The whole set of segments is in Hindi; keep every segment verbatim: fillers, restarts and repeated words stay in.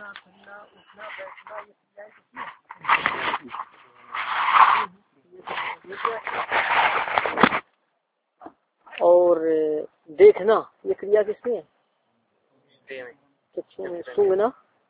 खाना उठना बैठना ये क्रियाएं किसमें और देखना ये क्रिया किसमें चक्षु में, सूंघना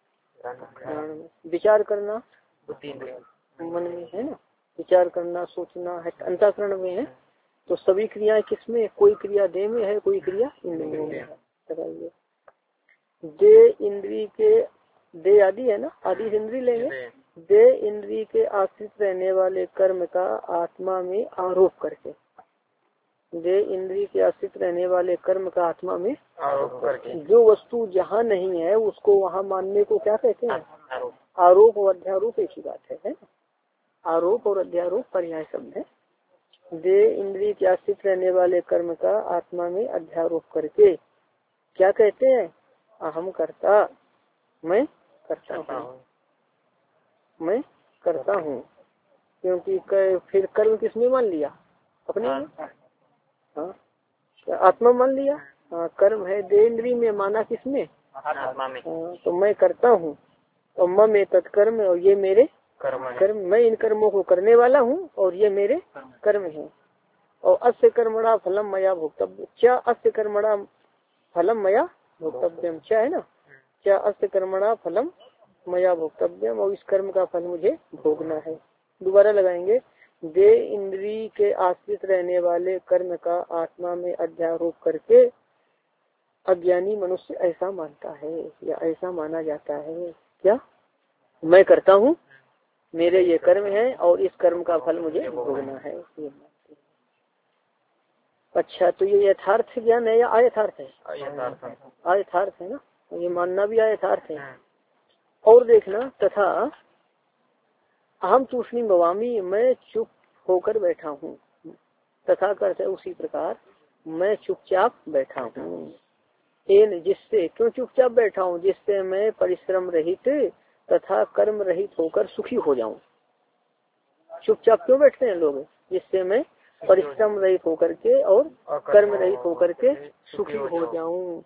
विचार करना मन में है ना, विचार करना सोचना है अंतःकरण में है। तो सभी क्रियाएं किसमें, कोई क्रिया देह में है, कोई क्रिया इंद्रियों में है। बताइए दे इंद्री के दे आदि है ना, आदि इंद्री लेंगे। दे इंद्री के आश्रित रहने वाले कर्म का आत्मा में आरोप करके, दे इंद्री के आश्रित रहने वाले कर्म का आत्मा में आरोप करके, जो वस्तु जहाँ नहीं है उसको वहाँ मानने को क्या कहते हैं, आरोप और अध्यारोप एक ही बात है, है? आरोप और अध्यारोप पर्याय शब्द है। दे इंद्री के आश्रित रहने वाले कर्म का आत्मा में अध्यारोप करके क्या कहते हैं, अहम करता, मैं करता हूँ, मैं करता हूँ। क्योंकि फिर कर्म किसमें मान लिया, अपने में, हाँ आत्मा मान लिया। हाँ कर्म है दे इंद्री में, माना किसमें, आत्मा में। हाँ तो मैं करता हूँ और म में तत्कर्म, और ये मेरे कर्म, कर्म मैं इन कर्मों को करने वाला हूँ और ये मेरे कर्म हैं। और अस्य कर्मणा फलम मया भोक्तव्य, क्या अस्य कर्मणा फलम मया भोक्तव्यम, क्या है ना, क्या अस्य कर्मणा फलम मया भोक्तव्यम, और इस कर्म का फल मुझे भोगना है। दोबारा लगाएंगे, दे इंद्री के आश्रित रहने वाले कर्म का आत्मा में अध्यारोप करके अज्ञानी मनुष्य ऐसा मानता है या ऐसा माना जाता है, क्या मैं करता हूँ, मेरे ये कर्म है और इस कर्म का फल मुझे भोगना है। अच्छा तो ये यथार्थ ज्ञान है या अयथार्थ है, अयथार्थ है ना, ये मानना भी अयथार्थ है। और देखना, तथा अहम तूष्णीम भवामी, मैं चुप होकर बैठा हूँ, तथा करते उसी प्रकार मैं चुपचाप बैठा हूँ। एन जिससे, क्यों चुपचाप बैठा हूँ, जिससे मैं परिश्रम रहित तथा कर्म रहित होकर सुखी हो जाऊं। चुपचाप क्यों बैठते हैं लोग, जिससे मैं परिश्रम रहित होकर के और कर्म रहित होकर के सुखी हो जाऊं।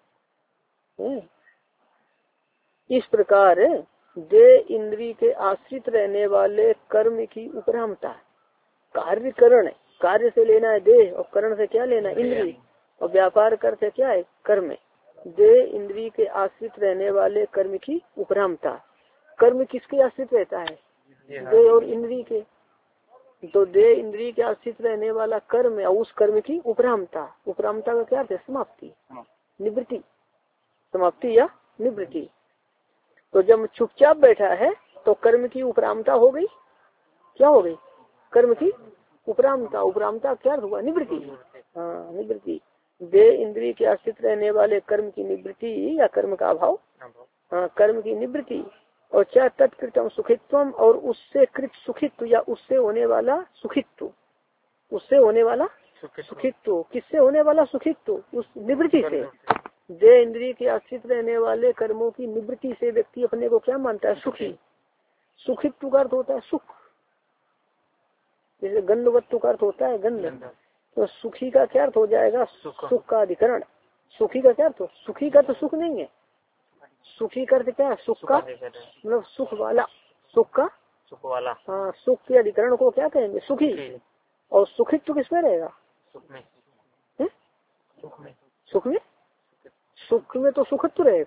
इस प्रकार दे इंद्री के आश्रित रहने वाले कर्म की उपरामता, कार्य करण, कार्य से लेना है देह और करण से क्या लेना है इंद्री, और व्यापार करते क्या है कर्म। दे इंद्री के आश्रित रहने वाले कर्म की उपरामता, कर्म किसके आश्रित रहता है, दे और इंद्री के। तो दे इंद्री के आश्रित रहने वाला कर्म और उस कर्म की उपरामता, उपरामता का क्या है, समाप्ति, निवृत्ति, समाप्ति या निवृत्ति। तो जब चुपचाप बैठा है तो कर्म की उपरामता हो गई, क्या हो गई, कर्म की उपरामता, उपरामता क्या हुआ, निवृत्ति, हाँ निवृत्ति। दे इंद्री के आश्रित रहने वाले कर्म की निवृत्ति या कर्म का अभाव, हाँ कर्म की निवृत्ति। और क्या तत्कृतम सुखित्वम, और उससे कृत सुखित्व या उससे होने वाला सुखित्व, उससे होने वाला सुखित्व, किससे होने वाला सुखित्व, उस निवृत्ति से। दे इंद्रिय के आश्रित रहने वाले कर्मों की निवृत्ति से व्यक्ति अपने को क्या मानता है, सुखी। सुखित्व का अर्थ होता है सुख, जैसे गंधवत्व का अर्थ होता है गंध, तो सुखी का क्या अर्थ हो जाएगा, सुख का अधिकरण। सुखी का क्या अर्थ हो, सुखी का तो सुख नहीं है, सुखी का अर्थ क्या है, सुख का मतलब सुख वाला, सुख का सुख वाला, हाँ सुख के अधिकरण को क्या कहेंगे, सुखी। और सुखित्व किसमें रहेगा, सुख में, सुख में, सुख में, सुख में तो सुखित्व रहेगा।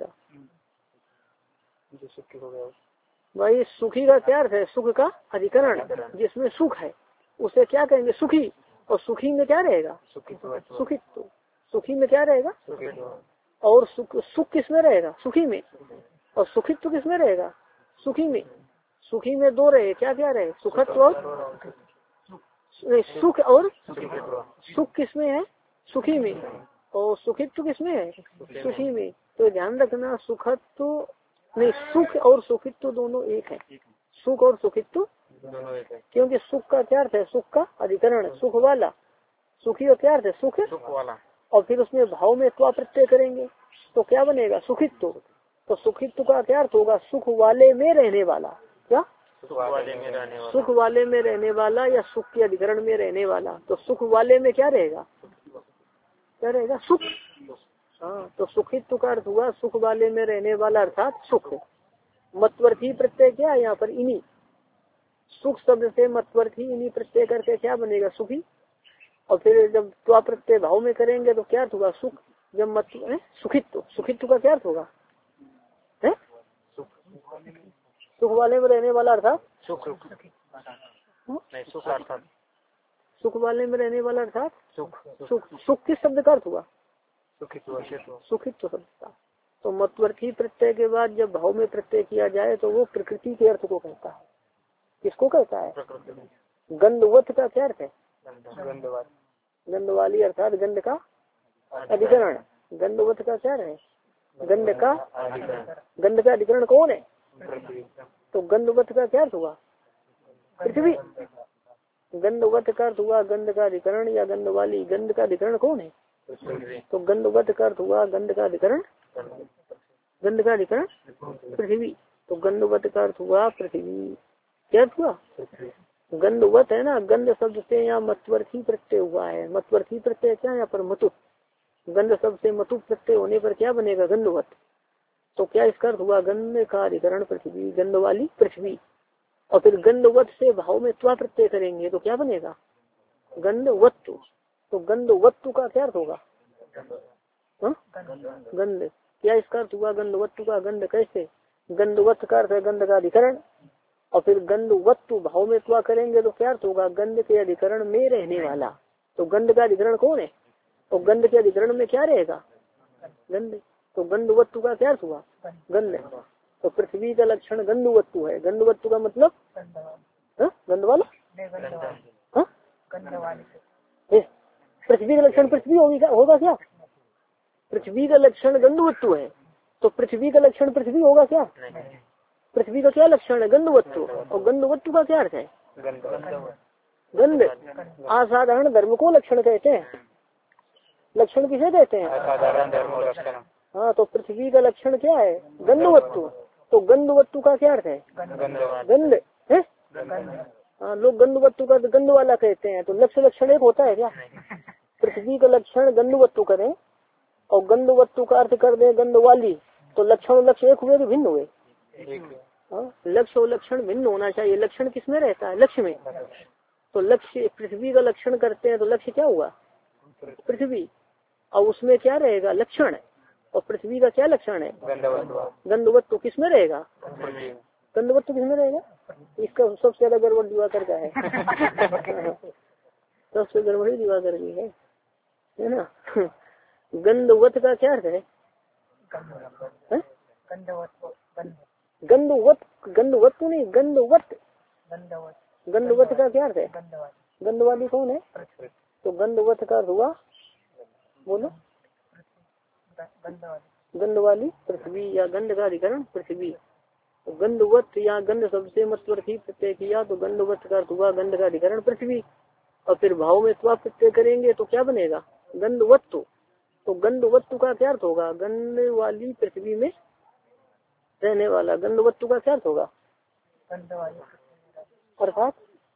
जो सुखी हो गया भाई, सुखी का क्या अर्थ है, सुख का अधिकरण, जिसमें सुख है उसे क्या कहेंगे, सुखी। और सुखी में क्या रहेगा, सुखित्व, सुखी में क्या रहेगा, और सुख, सुख किस में रहेगा, सुखी में, और सुखित्व किस में रहेगा, सुखी में। सुखी में दो रहे, क्या क्या रहे, सुखत्व और सुख, और सुख किस में है, सुखी में, और सुखित्व किसमें है, सुखी में। तो ध्यान रखना, सुखत्व नहीं, सुख और सुखित्व दोनों एक है, सुख और सुखित्व दोनों एक है। क्योंकि सुख का क्या अर्थ है, सुख का अधिकरण, सुख वाला, सुखी का क्या अर्थ है, सुख सुख वाला। और फिर उसमें भाव में त्वा प्रत्यय करेंगे तो क्या बनेगा, सुखित्व। तो सुखित्व का क्या अर्थ होगा, सुख वाले में रहने वाला, क्या सुख वाले में रहने वाला, सुख वाले में रहने वाला या सुख के अधिकरण में रहने वाला। तो सुख वाले में क्या रहेगा, क्या रहेगा, सुख। हाँ तो सुखित्व का अर्थ हुआ सुख वाले में रहने वाला अर्थात सुख। मतवर्थी प्रत्यय क्या है यहाँ पर? इनी। सुख शब्द से मतवर्थी इनी प्रत्यय करके क्या बनेगा? सुखी। और फिर जब त्वा प्रत्यय भाव में करेंगे तो क्या होगा? सुख। जब मत सुखित्व, सुखित्व का क्या अर्थ होगा? है सुख वाले में रहने वाला अर्थात सुख, सुख वाले में रहने वाला अर्थात सुख। सुख सुख किस शब्द का अर्थ हुआ? सुखित्व शब्द का। तो मतवर्थी प्रत्यय के बाद जब भाव में प्रत्यय किया जाए तो वो प्रकृति के अर्थ को कहता है। किसको कहता है? गंधवत का क्या अर्थ है? गंध वाली अर्थात गंध का अधिकरण। गंधवत का क्या है? गंध का गंध का अधिकरण कौन है? तो गंधवत का क्या अर्थ हुआ? पृथ्वी। गंधवत का अर्थ हुआ गंध का अधिकरण या गंध वाली। गंध का अधिकरण कौन है? तो गंधवत का अर्थ हुआ गंध का अधिकरण। गंध का अधिकरण पृथ्वी। तो गंधवत का अर्थ हुआ पृथ्वी। क्या अर्थ हुआ? गंधवत है ना, गंध शब्द से यहाँ मतवर्थी प्रत्यय हुआ है। मतवर्थी प्रत्यय क्या है यहाँ पर? मतु। गंध शब्द से मतु प्रत्यय होने पर क्या बनेगा? गंधवत। तो क्या इसका अर्थ हुआ? गंध का अधिकरण पृथ्वी, गंध वाली पृथ्वी। और फिर गंधवत से भाव में त्वा प्रत्यय करेंगे तो क्या बनेगा? गंधवत्तु। तो गंधवत्तु का क्या अर्थ होगा? गंध। क्या इसका अर्थ हुआ? गंधवत्तु का। गंध कैसे? गंधवत का अर्थ है गंध का अधिकरण। और फिर गंधवत्तु भाव में त्वा करेंगे तो क्या अर्थ होगा? गंध के अधिकरण में रहने वाला। तो गंध का अधिकरण कौन है? तो गंध के अधिकरण में क्या रहेगा? गंध। तो गंधवत्तु का क्या अर्थ हुआ? गंध। तो पृथ्वी का लक्षण गंधवत्तु है। गंधवत्तु का मतलब गंध वाला। पृथ्वी का लक्षण पृथ्वी होगी क्या? होगा क्या? पृथ्वी का लक्षण गंधवत्तु है तो पृथ्वी का लक्षण पृथ्वी होगा क्या? पृथ्वी का क्या लक्षण है? गंधवत्तु। और गंधवत्तु का क्या अर्थ है? गंध। असाधारण धर्म को लक्षण कहते हैं। लक्षण किसे कहते हैं? हाँ, तो पृथ्वी का लक्षण क्या है? गंधवत्तु। तो गंधवत्तु का क्या अर्थ है? गंध है। हाँ, लोग गंधवत्तु का गंध वाला कहते हैं। तो लक्ष्य लक्षण एक होता है क्या? पृथ्वी का लक्षण गंधवत्तु करें और गंधवत्तु का अर्थ कर दे गंध वाली, तो लक्षण और लक्ष्य एक हुए कि भिन्न हुए? हाँ, लक्ष्य और लक्षण भिन्न होना चाहिए। लक्षण किसमें रहता है? लक्ष्य में। तो लक्ष्य पृथ्वी का लक्षण करते हैं तो लक्ष्य क्या हुआ? पृथ्वी। और उसमें क्या रहेगा? लक्षण। और पृथ्वी का क्या लक्षण है? गंधवत्तु। किसमें रहेगा? गंधवत्तु किसमें रहेगा? इसका सबसे ज्यादा गड़बड़ दिवाकर का है। सबसे गड़बड़ी दिवाकर की है, है ना। गंधवत का क्या अर्थ है? गंधवत। गंधवत नहीं, गंधवत। गंधवत का क्या अर्थ है? गंधवाली कौन है? तो गंधवत का अर्थ हुआ, बोलो, गंध वाली पृथ्वी या गंध का अधिकरण पृथ्वी। तो गंधवत या गंध शब्द से मतवर्थी प्रत्यय किया तो गंधवत का अर्थ हुआ गंध का अधिकरण पृथ्वी। और फिर भाव में त्वा प्रत्यय करेंगे तो क्या बनेगा? गंधवत्तु। तो गंधवत्तु का क्या अर्थ होगा? गंध वाली पृथ्वी में रहने वाला। गंधवत्तु का क्या अर्थ होगा? अर्थात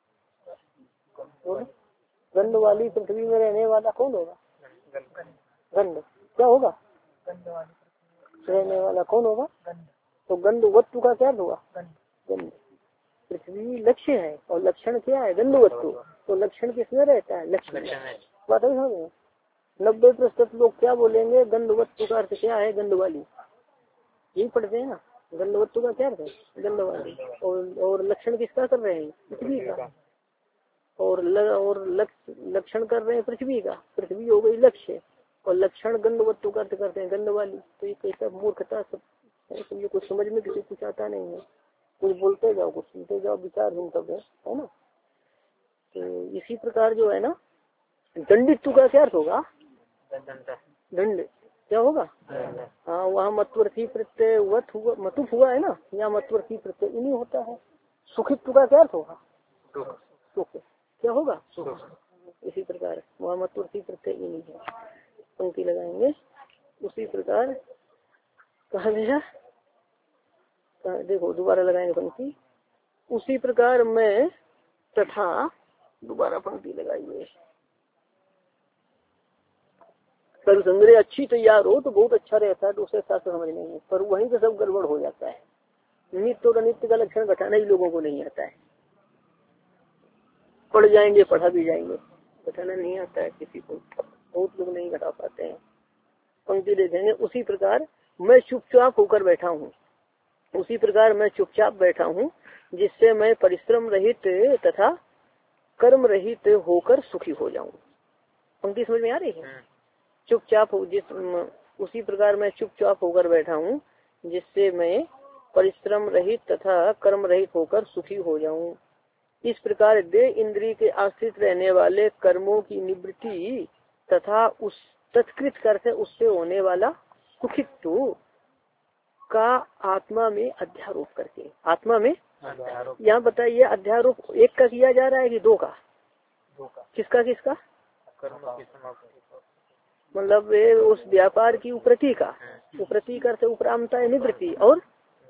गंध वाली पृथ्वी में रहने वाला कौन होगा? गंध। क्या होगा? रहने वाला कौन होगा? तो गंधवत्तु का क्या हुआ? गंध। पृथ्वी लक्ष्य है और लक्षण क्या है? गंधवत्तु। तो लक्षण किसमें रहता है? लक्षण। बात है समझ में? नब्बे प्रतिशत लोग क्या बोलेंगे? गंधवत्तु का अर्थ क्या है? गंध वाली। यही पढ़ते हैं ना। गंधवत्तु का क्या अर्थ है? गंध वाली। और, और लक्षण किसका कर रहे हैं? पृथ्वी का। और ल, और लक्षण कर रहे हैं पृथ्वी का। पृथ्वी हो गई लक्ष्य और लक्षण गंधवत्तु का अर्थ करते हैं गंध वाली। तो ये कैसा मूर्खता सब है, तो ये कुछ समझ में किसी कुछ आता नहीं है। कुछ बोलते जाओ, कुछ सुनते जाओ, विचारहीन सब है, है ना। तो इसी प्रकार जो है ना, दंडित्व का क्या अर्थ होगा? दंड। क्या होगा? हाँ, वहाँ मतवर्थी प्रत्यय वत हुआ, मतुफ हुआ है ना, यहाँ मतवर्थी प्रत्यय इन्हीं होता है। सुखित्व का क्या अर्थ होगा? सुख। क्या होगा? इसी प्रकार वहाँ मतवर्थी प्रत्यय इन्हीं है। पंक्ति लगाएंगे उसी प्रकार कहा गया। देखो दोबारा लगाएंगे पंक्ति। उसी प्रकार मैं तथा, दोबारा पंक्ति लगाइए। कर संग्रह अच्छी तैयार हो तो बहुत अच्छा रहता है, दूसरे शास्त्र समझने में, पर वहीं पे सब गड़बड़ हो जाता है। नित्य और अनित्य का लक्षण घटाना ही लोगों को नहीं आता है। पढ़ जाएंगे, पढ़ा भी जाएंगे, घटाना नहीं आता है किसी को, बहुत लोग नहीं घटा पाते हैं। पंक्ति देखेंगे, उसी प्रकार मैं चुपचाप होकर बैठा हूँ, उसी प्रकार मैं चुपचाप बैठा हूँ जिससे मैं परिश्रम रहित तथा कर्म रहित होकर सुखी हो जाऊं। पंक्ति समझ में आ रही है? चुपचाप हो जिस उसी प्रकार मैं चुपचाप होकर बैठा हूँ जिससे मैं परिश्रम रहित तथा कर्म रहित होकर सुखी हो जाऊं। इस प्रकार देह इंद्रिय के आश्रित रहने वाले कर्मों की निवृत्ति तथा उस तत्कृत करते उससे होने वाला सुखित्व का आत्मा में अध्यारोप करके, आत्मा में यहाँ बताइए अध्यारोप एक का किया जा रहा है कि दो का? दो का। किसका किसका? मतलब उस व्यापार की उपरति का, उपरति करते उपरामता है निवृत्ति और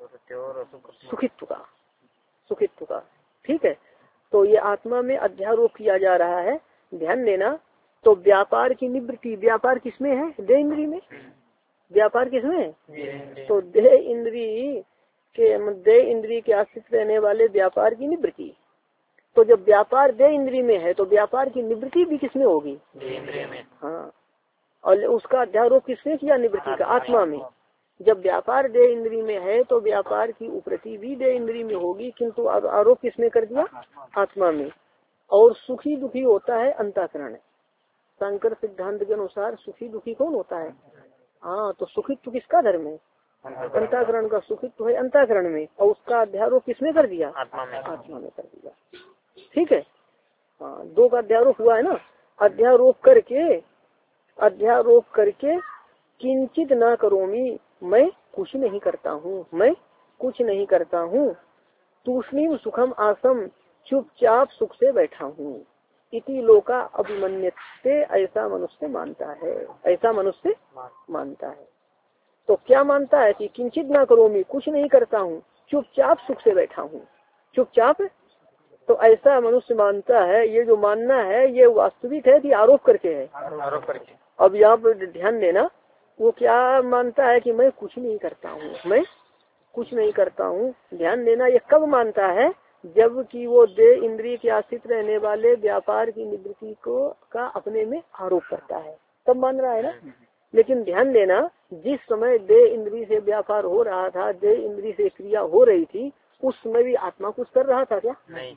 सुखित्व का, सुखित्व का। ठीक है, तो ये आत्मा में अध्यारोप किया जा रहा है, ध्यान देना। तो व्यापार की निवृत्ति, व्यापार किसमें है? देह इंद्रिय में। व्यापार किसमें है? तो देह इंद्रिय के देह इंद्रिय के आश्रित रहने वाले व्यापार की निवृत्ति। तो जब व्यापार देह इंद्रिय में है तो व्यापार की निवृत्ति भी किसमें होगी? देह इंद्रिय में। हाँ, और उसका अध्यारोप किसने किया? निवृत्ति का, आत्मा में। जब व्यापार देह इंद्रिय में है तो व्यापार की उपरति भी देह इंद्रिय में होगी, किंतु आरोप किसने कर दिया? आत्मा में। और सुखी दुखी होता है अंतःकरण। शंकर सिद्धांत के अनुसार सुखी दुखी कौन होता है? हाँ, तो सुखित्व किसका धर्म है? अंतःकरण का सुखित्व है अंतःकरण में, और उसका अध्यारोप किसने कर दिया? आत्मा में। आत्मा में कर दिया। ठीक है, हाँ, दो का अध्यारोप हुआ है ना। अध्यारोप करके अध्यारोप करके किंचित ना करोमी, मैं कुछ नहीं करता हूँ, मैं कुछ नहीं करता हूँ। तूष्णीम सुखम आसम, चुपचाप सुख से बैठा हूँ। इति लोका अभिमन्यते, ऐसा मनुष्य मानता है, ऐसा मनुष्य मानता है। तो क्या मानता है कि किंचित ना करोमी, कुछ नहीं करता हूँ, चुपचाप सुख से बैठा हूँ, चुपचाप। तो ऐसा मनुष्य मानता है। ये जो मानना है ये वास्तविक है कि आरोप करके है? आरोप करके। अब यहाँ पर ध्यान देना, वो क्या मानता है कि मैं कुछ नहीं करता हूँ, मैं कुछ नहीं करता हूँ। ध्यान देना, ये कब मानता है? जबकि वो देह इंद्रिय के आश्रित रहने वाले व्यापार की निवृत्ति को का अपने में आरोप करता है, तब मान रहा है ना। लेकिन ध्यान देना, जिस समय देह इंद्रिय से व्यापार हो रहा था, देह इंद्रिय से क्रिया हो रही थी, उस समय भी आत्मा कुछ कर रहा था क्या? नहीं।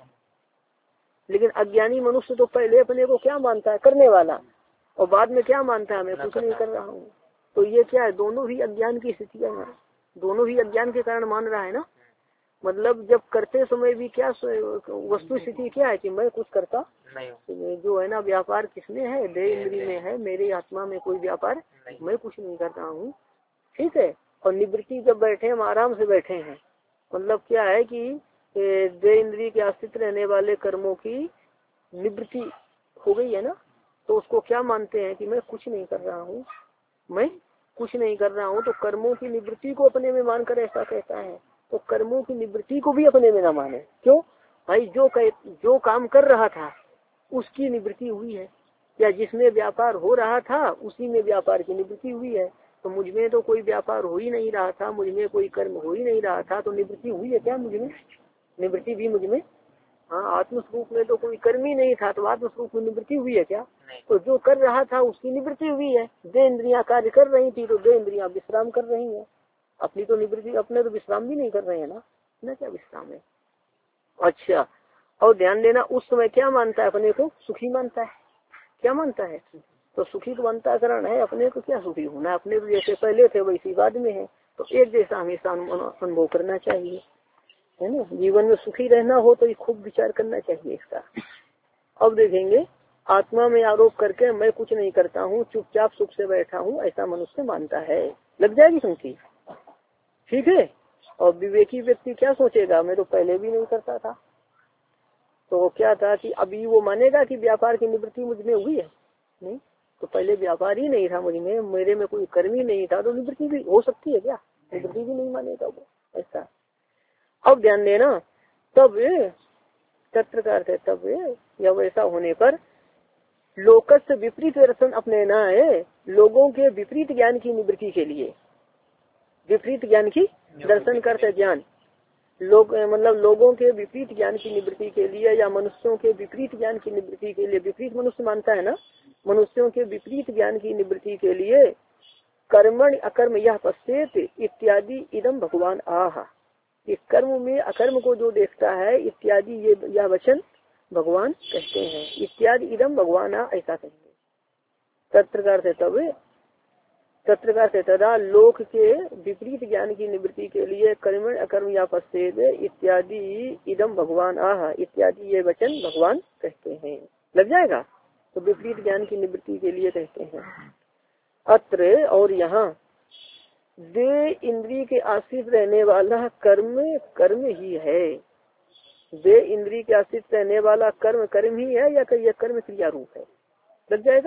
लेकिन अज्ञानी मनुष्य तो पहले अपने को क्या मानता है? करने वाला, और बाद में क्या मानता है? मैं कुछ नहीं कर रहा हूँ। तो ये क्या है? दोनों ही अज्ञान की स्थितियाँ हैं, दोनों ही अज्ञान के कारण मान रहा है ना। मतलब जब करते समय भी क्या वस्तु स्थिति क्या है कि मैं कुछ करता नहीं। जो है ना, व्यापार किसमें है? देह इंद्रिय में है, मेरे आत्मा में कोई व्यापार नहीं, मैं कुछ नहीं कर रहा हूँ। ठीक है, और निवृत्ति जब बैठे हम आराम से बैठे हैं, मतलब क्या है कि देह इंद्रिय के आश्रित रहने वाले कर्मों की निवृत्ति हो गई है ना, तो उसको क्या मानते हैं कि मैं कुछ नहीं कर रहा हूँ, मैं कुछ नहीं कर रहा हूँ। तो कर्मों की निवृत्ति को अपने में मानकर ऐसा कहता है। तो कर्मों की निवृत्ति को भी अपने में ना माने। क्यों भाई? जो कह, जो काम कर रहा था उसकी निवृत्ति हुई है, या जिसमें व्यापार हो रहा था उसी में व्यापार की निवृत्ति हुई है। तो मुझ में तो कोई व्यापार हो ही नहीं रहा था, मुझ में कोई कर्म हो ही नहीं रहा था, तो निवृत्ति हुई है क्या मुझ में? निवृत्ति भी मुझ में। हाँ, आत्मस्वरूप में तो कोई कर्म ही नहीं था, तो आत्मस्वरूप में निवृत्ति हुई है क्या? तो जो कर रहा था उसकी निवृत्ति हुई है। देह इंद्रियां कार्य कर रही थी तो देह इंद्रियां विश्राम कर रही है, अपनी तो निवृत्ति, अपने तो विश्राम भी नहीं कर रहे हैं ना, ना क्या विश्राम है। अच्छा, और ध्यान देना, उस समय क्या मानता है? अपने को सुखी मानता है। क्या मानता है? तो सुखी तो अंतःकरण है, अपने को क्या सुखी होना, अपने तो जैसे पहले थे वैसी बाद में है। तो एक जैसा हमेशा अनुभव करना चाहिए, है ना। जीवन में सुखी रहना हो तो ये खूब विचार करना चाहिए इसका। अब देखेंगे, आत्मा में आरोप करके मैं कुछ नहीं करता हूँ, चुपचाप सुख से बैठा हूँ, ऐसा मनुष्य मानता है। लग जाएगी पंक्ति? ठीक है। और विवेकी व्यक्ति क्या सोचेगा? मैं तो पहले भी नहीं करता था। तो क्या था कि अभी वो मानेगा कि व्यापार की निवृत्ति मुझ में हुई है? नहीं, तो पहले व्यापार ही नहीं था मुझ में, मेरे में कोई कर्म ही नहीं था, तो निवृत्ति भी हो सकती है क्या? निवृत्ति भी नहीं मानेगा वो, ऐसा। अब ध्यान देना, तब तत्र का अर्थ है तब, या वैसा होने पर लोकस्य विपरीत दर्शन अपने न है, लोगों के विपरीत ज्ञान की निवृत्ति के लिए। विपरीत ज्ञान की दर्शन करते ज्ञान, लोग मतलब लोगों के विपरीत ज्ञान की निवृत्ति के लिए या मनुष्यों के विपरीत ज्ञान की निवृत्ति के लिए, विपरीत मनुष्य मानता है ना, मनुष्यों के विपरीत ज्ञान की निवृत्ति के लिए कर्मण अकर्म यह पश्चेत इत्यादि इदम भगवान आह, कि कर्म में अकर्म को जो देखता है इत्यादि ये यह वचन भगवान कहते हैं। इत्यादि इदम भगवान आ, ऐसा कहेंगे। तत्रकार से तब तत्रकार से तदा लोक के विपरीत ज्ञान की निवृत्ति के लिए कर्मण अकर्म या पश्चेत इत्यादि इदम भगवान आह, इत्यादि ये वचन भगवान कहते हैं। लग जाएगा, तो विपरीत ज्ञान की निवृत्ति के लिए कहते हैं। अत्र और यहाँ दे इंद्रिय के आश्रित रहने वाला कर्म कर्म ही है। दे इंद्रिय के आश्रित रहने वाला कर्म कर्म ही है या यह कर्म क्रिया रूप है। लग जाएगा,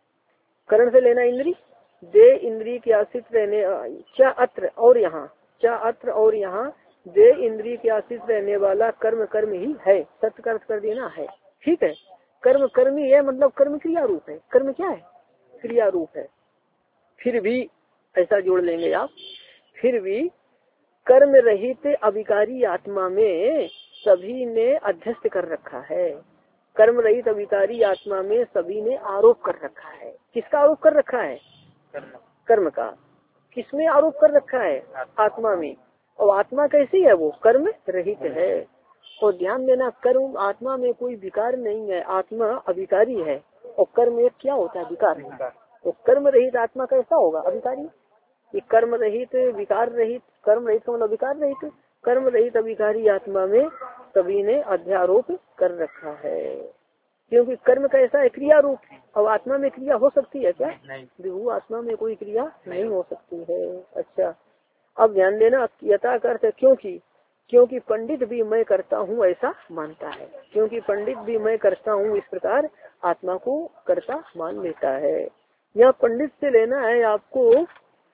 करण से लेना इंद्री। दे इंद्रिय के आश्रित रहने चा अत्र और यहाँ चा अत्र और यहाँ दे इंद्रिय के आश्रित रहने वाला कर्म कर्म ही है। सत्य का अर्थ कर देना है, ठीक है। कर्म कर्म ही है मतलब कर्म क्रिया रूप है। कर्म क्या है? क्रिया रूप है। फिर भी ऐसा जोड़ लेंगे आप, फिर भी कर्म रहित अविकारी आत्मा में सभी ने अध्यस्त कर रखा है। कर्म रहित अविकारी आत्मा में सभी ने आरोप कर रखा है। किसका आरोप कर रखा है? कर्म, कर्म का। किसमें आरोप कर रखा है? आत्मा में। और आत्मा कैसी है? वो कर्म रहित है। और ध्यान देना, कर्म आत्मा में कोई विकार नहीं है, आत्मा अविकारी है। और कर्म एक क्या होता है? विकार है। तो कर्म रहित आत्मा कैसा होगा? अविकारी। ये कर्म रहित विकार रहित, कर्म रहित का मतलब विकार रहित, कर्म रहित अविकारी आत्मा में सभी ने अध्यारोप कर रखा है। क्योंकि कर्म कैसा है? क्रिया रूप। अब आत्मा में क्रिया हो सकती है क्या? विभू आत्मा में कोई क्रिया नहीं हो सकती है। अच्छा, अब ध्यान देना, यथा अर्थ है क्योंकि क्योंकि पंडित भी मैं करता हूँ ऐसा मानता है। क्योंकि पंडित भी मैं करता हूँ इस प्रकार आत्मा को करता मान लेता है। यह पंडित से लेना है आपको,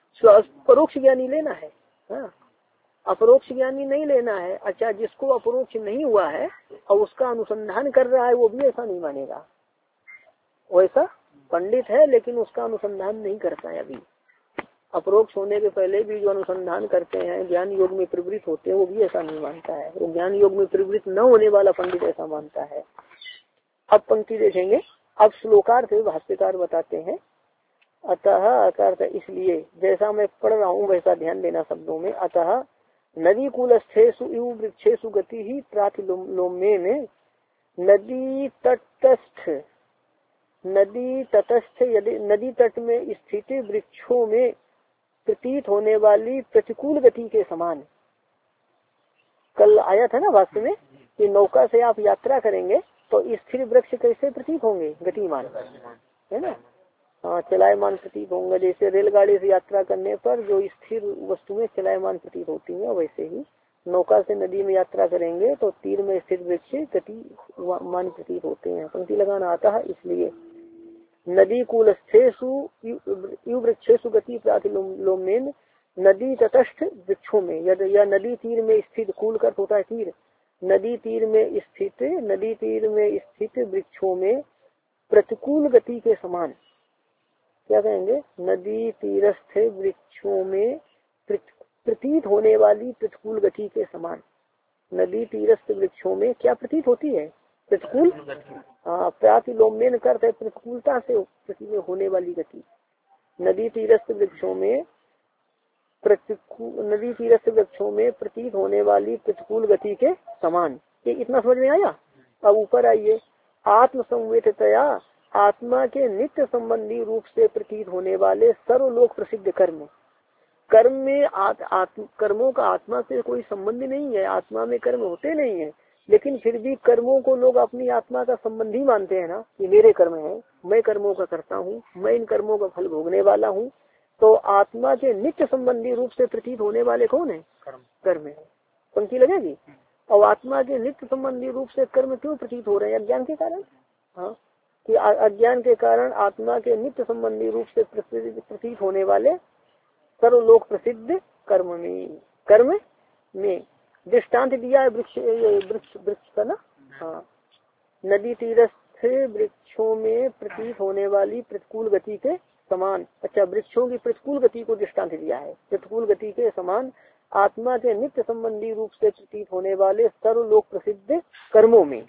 परोक्ष ज्ञानी लेना है, हाँ, अपरोक्ष ज्ञानी नहीं लेना है। अच्छा, जिसको अपरोक्ष नहीं हुआ है और उसका अनुसंधान कर रहा है वो भी ऐसा नहीं मानेगा। वैसा पंडित है लेकिन उसका अनुसंधान नहीं करता है। अभी अपरोक्ष होने के पहले भी जो अनुसंधान करते हैं, ज्ञान योग में प्रवृत्त होते हैं, वो भी ऐसा नहीं मानता है। वो ज्ञान योग में प्रवृत्त न होने वाला पंडित ऐसा मानता है। अब पंक्ति देखेंगे। अब श्लोकार्थ भाष्यकार बताते हैं। अतः अर्थ इसलिए, जैसा मैं पढ़ रहा हूँ वैसा ध्यान देना शब्दों में। अतः नदी कूलस्थेषु इव वृक्षेषु गति ही प्रातिलोम्ये में नदी तटस्थ नदी तटस्थ यदि नदी तट में स्थित वृक्षों में प्रतीत होने वाली प्रतिकूल गति के समान। कल आया था ना वास्तव में कि नौका से आप यात्रा करेंगे तो स्थिर वृक्ष कैसे प्रतीत होंगे? गतिमान, है ना। हाँ, चलायमान प्रतीत होंगे। जैसे रेलगाड़ी से यात्रा करने पर जो स्थिर वस्तु में चलायमान प्रतीत होती है, वैसे ही नौका से नदी में यात्रा करेंगे तो तीर में स्थित वृक्ष गतिमान प्रतीत होते हैं। पंक्ति लगाना आता है इसलिए। नदी कूलस्थेषु इव वृक्षेषु गति प्रातिलोम्येन, नदी तटस्थ वृक्षों में, या नदी तीर में स्थित, कूल का होता है तीर, नदी तीर में स्थित नदी तीर में स्थित वृक्षों में प्रतिकूल गति के समान। क्या कहेंगे? नदी तीरस्थ वृक्षों में प्रतीत होने वाली प्रतिकूल गति के समान। नदी तीरस्थ वृक्षों में क्या प्रतीत होती है? प्रतिकूल। हाँ, प्रातिलोम्यन करते है प्रतिकूलता से प्रतिकूल होने वाली गति। नदी तीरस्थ वृक्षों में प्रतिकूल नदी तीरस्थ वृक्षों में प्रतीत होने वाली प्रतिकूल गति के समान। ये इतना समझ में आया। अब ऊपर आइए। आत्म संवेदतया, आत्मा के नित्य संबंधी रूप से प्रतीत होने वाले सर्वलोक प्रसिद्ध कर्म। कर्म में आत, आत्म कर्मों का आत्मा से कोई संबंध नहीं है। आत्मा में कर्म होते नहीं है, लेकिन फिर भी कर्मों को लोग अपनी आत्मा का संबंधी मानते हैं ना, कि मेरे कर्म है, मैं कर्मों का करता हूँ, मैं इन कर्मों का फल भोगने वाला हूँ। तो आत्मा के नित्य संबंधी रूप से प्रतीत होने वाले कौन है? कर्म, कर्म है। पंक्ति लगेगी। और आत्मा के नित्य संबंधी रूप से कर्म क्यों प्रतीत हो रहे हैं? अज्ञान के कारण। हाँ, कि अज्ञान के कारण आत्मा के नित्य संबंधी रूप से प्रतीत होने वाले सर्वलोक प्रसिद्ध कर्म में कर्म में दृष्टांत दिया है वृक्ष वृक्ष वृक्ष का ना। हाँ, नदी तीरस्थ वृक्षों में प्रतीत होने वाली प्रतिकूल गति के समान। अच्छा, वृक्षों की प्रतिकूल गति को दृष्टांत दिया है। प्रतिकूल गति के समान आत्मा के नित्य संबंधी रूप से प्रतीत होने वाले सर्वलोक प्रसिद्ध कर्मों में।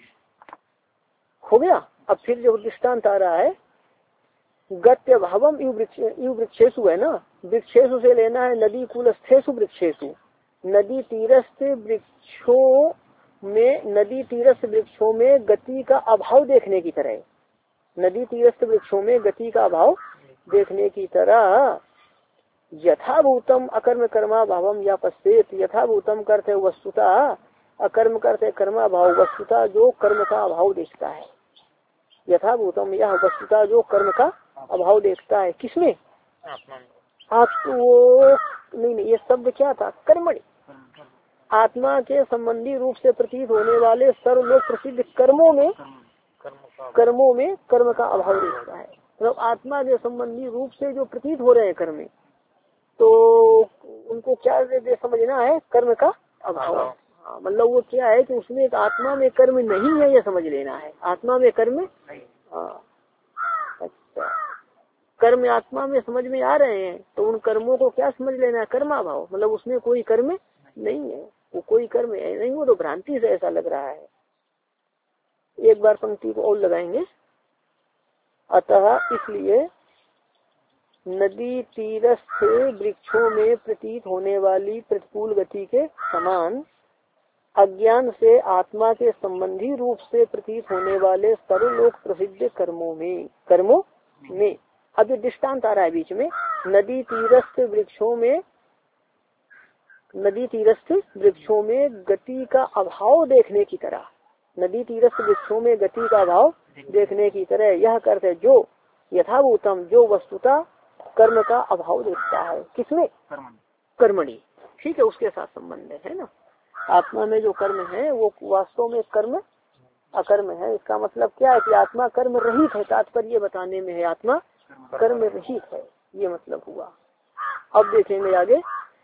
हो गया। अब फिर जो दृष्टांत आ रहा है, गत्य भावम यु वृक्षेशु है ना, वृक्षेशु से लेना है नदी कूलस्थेषु वृक्षेशु, नदी तीरस्थ वृक्षों में, नदी तीरस्थ वृक्षों में गति का अभाव देखने की तरह, नदी तीरस्थ वृक्षों में गति का अभाव देखने की तरह यथाभूतम अकर्म कर्मा भावम या पश्चेत, यथाभूतम करते वस्तुता, अकर्म करते कर्मा भाव, वस्तुता जो कर्म का अभाव देखता है, यथाभूतम यह वस्तुता जो कर्म का अभाव देखता है। किसमें? आप तो वो नहीं नहीं ये शब्द क्या था? कर्मणि, आत्मा के संबंधी रूप से प्रतीत होने वाले सर्वलोक प्रसिद्ध कर्मों में, कर्मों में कर्म का अभाव देखता है। मतलब आत्मा के संबंधी रूप से जो प्रतीत हो रहे हैं कर्म, तो उनको क्या दे समझना है? कर्म का अभाव। हाँ, मतलब वो क्या है कि उसमें एक आत्मा में कर्म नहीं है, ये समझ लेना है। आत्मा में कर्म, हाँ अच्छा, कर्म आत्मा में समझ में आ रहे हैं, तो उन कर्मों को क्या समझ लेना है? कर्माभाव। मतलब उसमें कोई कर्म नहीं है, वो कोई कर्म है नहीं, वो तो भ्रांति से ऐसा लग रहा है। एक बार पंक्ति को और लगाएंगे। अतः इसलिए नदी तीरस्थ वृक्षों में प्रतीत होने वाली प्रतिकूल गति के समान अज्ञान से आत्मा के संबंधी रूप से प्रतीत होने वाले सर्वलोक प्रसिद्ध कर्मों में, कर्मों में अब ये दृष्टांत आ रहा है बीच में, नदी तीरस्थ वृक्षों में, नदी तीरस्थ वृक्षों में गति का अभाव देखने की तरह, नदी तीरस्थ वृक्षों में गति का अभाव देखने की तरह यह करते जो यथाभूतम जो वस्तुता कर्म का अभाव देखता है। किसमें? कर्मणि। ठीक है, उसके साथ संबंध है ना। आत्मा में जो कर्म है वो वास्तव में कर्म अकर्म है। इसका मतलब क्या है कि आत्मा कर्म रहित है, तात्पर्य बताने में है आत्मा कर्म रहित है, ये मतलब हुआ। अब देखेंगे आगे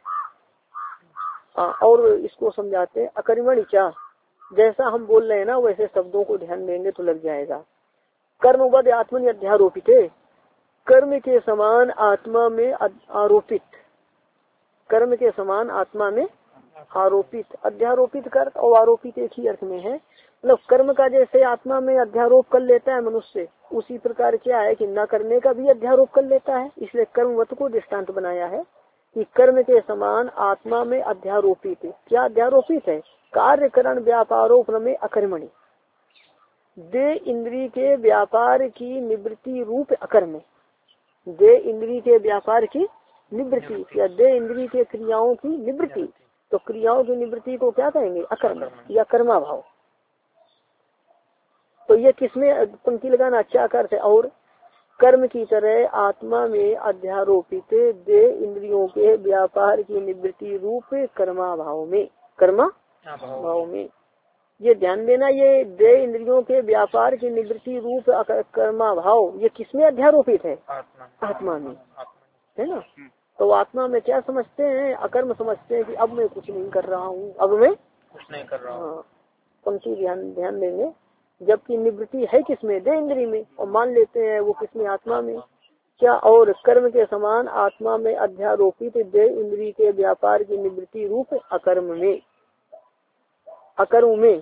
आ, और इसको समझाते हैं। अकर्मणि क्या, जैसा हम बोल रहे हैं ना वैसे शब्दों को ध्यान देंगे तो लग जाएगा। कर्मवद आत्मनि अध्यारोपित, कर्म के समान आत्मा में आरोपित, कर्म के समान आत्मा में आरोपित, अध्यारोपित कर और आरोपित एक ही अर्थ में है। मतलब कर्म का जैसे आत्मा में अध्यारोप कर लेता है मनुष्य, उसी प्रकार क्या है कि न करने का भी अध्यारोप कर लेता है। इसलिए कर्मवत को दृष्टांत बनाया है कि कर्म के समान आत्मा में अध्यारोपित, क्या अध्यारोपित है? कार्यकरण व्यापारोपण में अकर्मणि, दे इंद्री के व्यापार की निवृत्ति रूप अकर्म, दे इंद्री के व्यापार की निवृत्ति या दे इंद्री के क्रियाओं की निवृत्ति, तो क्रियाओं की निवृत्ति को क्या कहेंगे? अकर्म या कर्माभाव। तो ये किसमें पंक्ति लगाना अच्छा अर्थ है? और कर्म की तरह आत्मा में अध्यारोपित दे इंद्रियों के व्यापार की निवृत्ति रूप कर्माभाव में, कर्मा भाव में। ये ध्यान देना, ये दे इंद्रियों के व्यापार की निवृत्ति रूप कर्मा भाव ये किसमें अध्यारोपित है? आत्मा में, है ना। तो आत्मा में क्या समझते हैं? अकर्म समझते हैं कि अब मैं कुछ नहीं कर रहा हूँ, अब मैं कुछ नहीं कर रहा हूँ। पंक्ति ध्यान ध्यान देंगे, जबकि निवृत्ति है किसमें? दे इंद्री में, और मान लेते हैं वो किसमें? आत्मा में। क्या? और कर्म के समान आत्मा में अध्यारोपित दे इंद्री के व्यापार की निवृत्ति रूप अकर्म में, अकर्म में।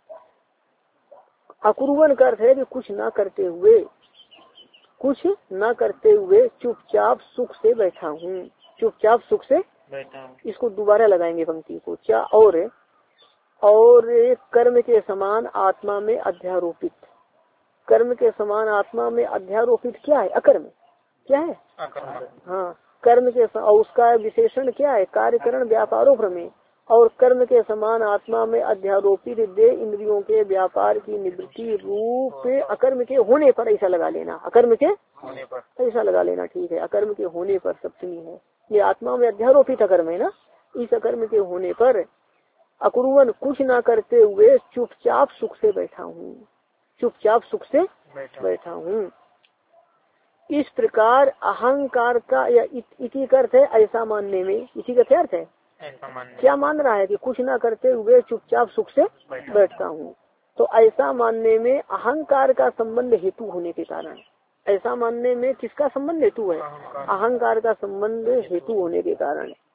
अकुर्वन का अर्थ है कि कुछ ना करते हुए, कुछ न करते हुए चुपचाप सुख से बैठा हूँ, चुपचाप सुख से बैठा हूँ। इसको दोबारा लगाएंगे पंक्ति को। क्या? और और कर्म के समान आत्मा में अध्यारोपित, कर्म के समान आत्मा में अध्यारोपित क्या है? अकर्म। क्या है? हाँ, कर्म के और उसका विशेषण क्या है? कार्यकरण व्यापारों में। और कर्म के समान आत्मा में अध्यारोपित दे इंद्रियों के व्यापार की निवृत्ति रूप अकर्म के होने पर, ऐसा लगा लेना, अकर्म के होने पर ऐसा लगा लेना। ठीक है, अकर्म के होने पर सप्तमी है, ये आत्मा में अध्यारोपित अकर्म है ना। इस अकर्म के होने पर अकुर्वन कुछ ना करते हुए चुपचाप सुख से बैठा हूँ, चुपचाप सुख से बैठा हूँ। इस प्रकार अहंकार का या इति अर्थ है ऐसा मानने में, इसी का क्या अर्थ है? क्या मान रहा है कि कुछ ना करते हुए चुपचाप सुख से बैठता हूँ। तो ऐसा मानने में अहंकार का संबंध हेतु होने के कारण, ऐसा मानने में किसका संबंध हेतु है? अहंकार का संबंध हेतु होने के कारण।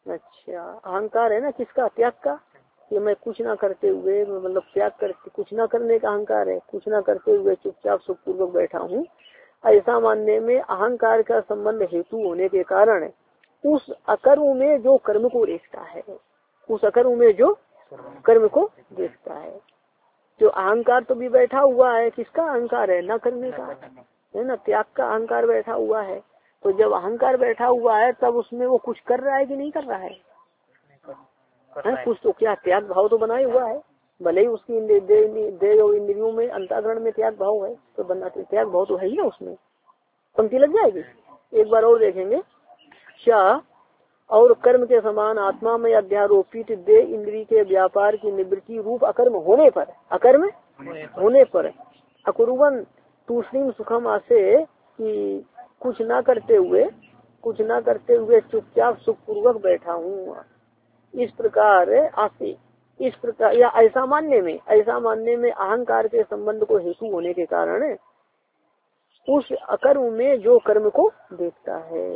अच्छा, अहंकार है ना किसका? त्याग का, कि मैं कुछ ना करते हुए, मतलब त्याग करते, कुछ ना करने का अहंकार है, कुछ ना करते हुए चुपचाप सुखपूर्वक बैठा हूँ, ऐसा मानने में अहंकार का संबंध हेतु होने के कारण उस अकर्म में जो कर्म को देखता है, उस अकर्म में जो कर्म को देखता है। जो अहंकार तो भी बैठा हुआ है, किसका अहंकार है? न करने का है ना, त्याग का अहंकार बैठा हुआ है। तो जब अहंकार बैठा हुआ है तब उसमें वो कुछ कर रहा है कि नहीं कर रहा है? है कुछ तो, क्या त्याग भाव तो बनाए हुआ है, भले ही उसकी दे, दे, दे और इंद्रियों में अंतःकरण में त्याग भाव है, तो बनाते त्याग भाव तो है ही ना उसमें। पंक्ति लग जाएगी, एक बार और देखेंगे। क्या और कर्म के समान आत्मा में अध्यारोपित दे इंद्री के व्यापार की निवृत्ति रूप अकर्म होने पर, अकर्म होने पर अकुर्वन तूष्णीम सुखम आसे, कि कुछ ना करते हुए, कुछ ना करते हुए चुपचाप सुख पूर्वक बैठा हूँ, इस प्रकार आसे, इस प्रकार या ऐसा मानने में, ऐसा मानने में अहंकार के संबंध को हेतु होने के कारण उस अकर्म में जो कर्म को देखता है,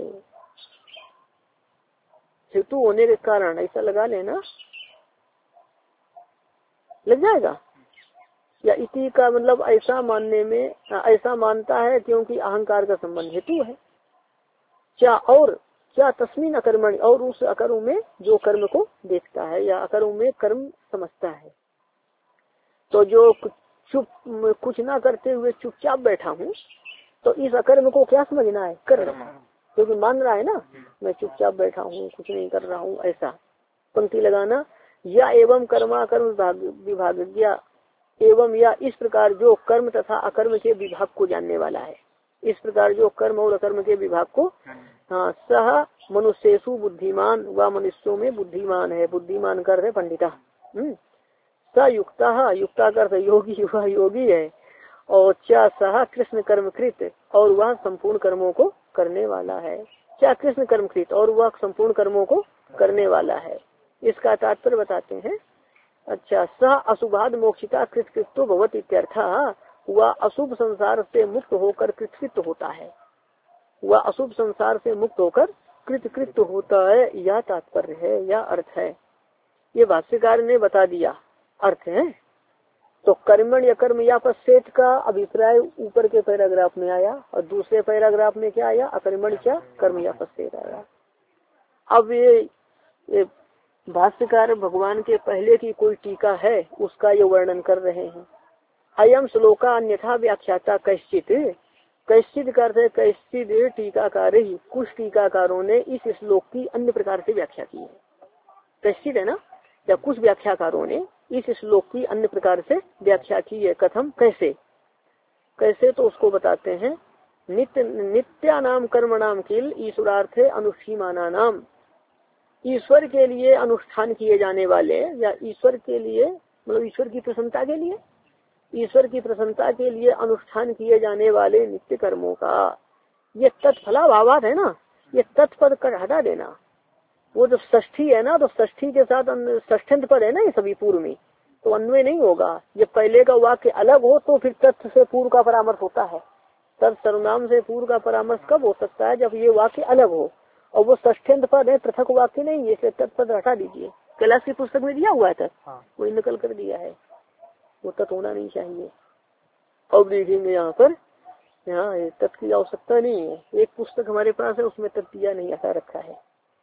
हेतु होने के कारण, ऐसा लगा लेना, लग जाएगा। या इसी का मतलब ऐसा मानने में, ऐसा मानता है क्योंकि अहंकार का संबंध हेतु है। क्या और क्या तस्मीन अकर्मण, और उस अकर्म में जो कर्म को देखता है या अकर्म में कर्म समझता है। तो जो चुप कुछ ना करते हुए चुपचाप बैठा हूँ, तो इस अकर्म को क्या समझना है? कर्म, क्योंकि मान रहा है ना मैं चुपचाप बैठा हूँ, कुछ नहीं कर रहा हूँ, ऐसा। पंक्ति लगाना, या एवं कर्मा कर्म विभाग, एवं या इस प्रकार जो कर्म तथा अकर्म के विभाग को जानने वाला है, इस प्रकार जो कर्म और अकर्म के विभाग को, हाँ, सह मनुष्येषु बुद्धिमान, वह मनुष्यों में बुद्धिमान है, बुद्धिमान कर है पंडिता, स युक्ता, युक्ता कर योगी, वह योगी है, और क्या सह कृष्ण कर्मकृत, और वह संपूर्ण कर्मों को करने वाला है। क्या कृष्ण कर्मकृत, और वह संपूर्ण कर्मों को करने वाला है। इसका तात्पर्य बताते हैं। अच्छा, सह अशुभाद मोक्षिता कृतकृत्यो भवत इत्यर्थ, वह अशुभ संसार से मुक्त होकर कृतकृत होता है, वह अशुभ संसार से मुक्त होकर कृतकृत होता है, यह तात्पर्य है, यह अर्थ है। ये भाष्यकार ने बता दिया, अर्थ है। तो कर्मण या कर्म या पश्चेत का अभिप्राय ऊपर के पैराग्राफ में आया, और दूसरे पैराग्राफ में क्या आया? अकर्मण क्या कर्म या पश्चेत आया। अब ये, ये भाष्यकार भगवान के पहले की कोई टीका है, उसका ये वर्णन कर रहे हैं। अयम श्लोका अन्यथा व्याख्याता कैश्चित, कैश्चित करते कैश्चित टीकाकार ही, कुछ टीकाकारों ने इस श्लोक की अन्य प्रकार से व्याख्या की है। कैश्चित है ना, या कुछ व्याख्याकारों ने इस श्लोक की अन्य प्रकार से व्याख्या की है। कथम, कैसे? कैसे तो उसको बताते हैं। नित्य नित्या नाम कर्म नाम किल ईश्वरार्थे अनुष्ठीमाना नाम, ईश्वर के लिए अनुष्ठान किए जाने वाले, या ईश्वर के लिए मतलब ईश्वर की प्रसन्नता के लिए, ईश्वर की प्रसन्नता के लिए अनुष्ठान किए जाने वाले नित्य कर्मों का, ये तत्फला भावात है ना, ये तत्पद कर हटा देना। वो जो षष्ठी है ना, तो षष्ठी के साथ षष्ठंत पर है ना ये सभी पूर्व में, तो अन्वय नहीं होगा। जब पहले का वाक्य अलग हो तो फिर तत्व से पूर्व का परामर्श होता है। तत् सर्वनाम से पूर्व का परामर्श कब हो सकता है? जब ये वाक्य अलग हो, और वो षष्ठंत पद है, पृथक वाक्य नहीं है, इसलिए तत्पद हटा दीजिए। कैलाश की पुस्तक में दिया हुआ है तत्, वही नकल कर दिया है, वो तत् होना नहीं चाहिए। अब देखेंगे यहाँ पर, यहाँ तत् की आवश्यकता नहीं है। एक पुस्तक हमारे पास है, उसमें तत् दिया नहीं, ऐसा रखा है।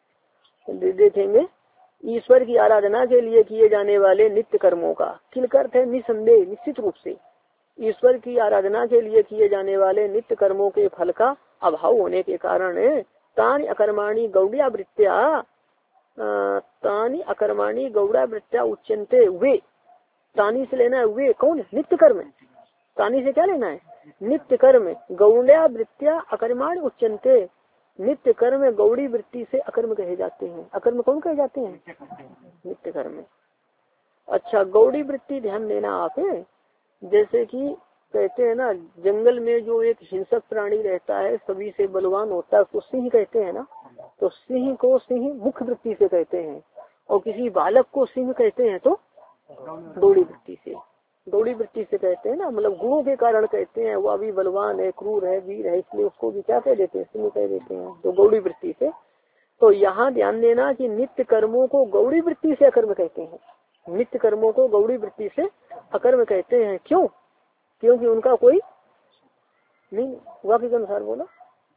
देखेंगे, ईश्वर की आराधना के लिए किए जाने वाले नित्य कर्मों का, किल अर्थ है निसंदेह, निश्चित रूप से ईश्वर की आराधना के लिए किए जाने वाले नित्य कर्मों के फल का अभाव होने के कारण तानि अकर्माणी गौड़िया वृत्तिया, तानि अकर्माणी गौड़ा वृत्तिया उच्चनते, वे, तानी से लेना है वे कौन? नित्य कर्म। तानी से क्या लेना है? नित्य कर्म। गौड़िया वृत्तिया अकर्माणी उच्चनते, नित्य कर्म गौड़ी वृत्ति से अकर्म कहे जाते हैं। अकर्म कौन कहे जाते हैं? नित्य कर्म। अच्छा, गौड़ी वृत्ति ध्यान देना आप, जैसे कि कहते हैं ना, जंगल में जो एक हिंसक प्राणी रहता है, सभी से बलवान होता है, उसको सिंह कहते हैं ना। तो सिंह को सिंह मुख्य वृत्ति से कहते हैं, और किसी बालक को सिंह कहते हैं तो गौड़ी वृत्ति से, गौड़ी वृत्ति से कहते हैं ना, मतलब गुणों के कारण कहते हैं। वो अभी बलवान है, क्रूर है, वीर है, इसलिए उसको भी क्या कह देते हैं? सिंह कह देते हैं, तो गौड़ी वृत्ति से। तो यहाँ ध्यान देना कि नित्य कर्मों को गौड़ी वृत्ति से अकर्म कहते हैं। नित्य कर्मों को गौड़ी वृत्ति से अकर्म कहते हैं। क्यों? क्योंकि उनका कोई नहीं, वाक्य के अनुसार बोला,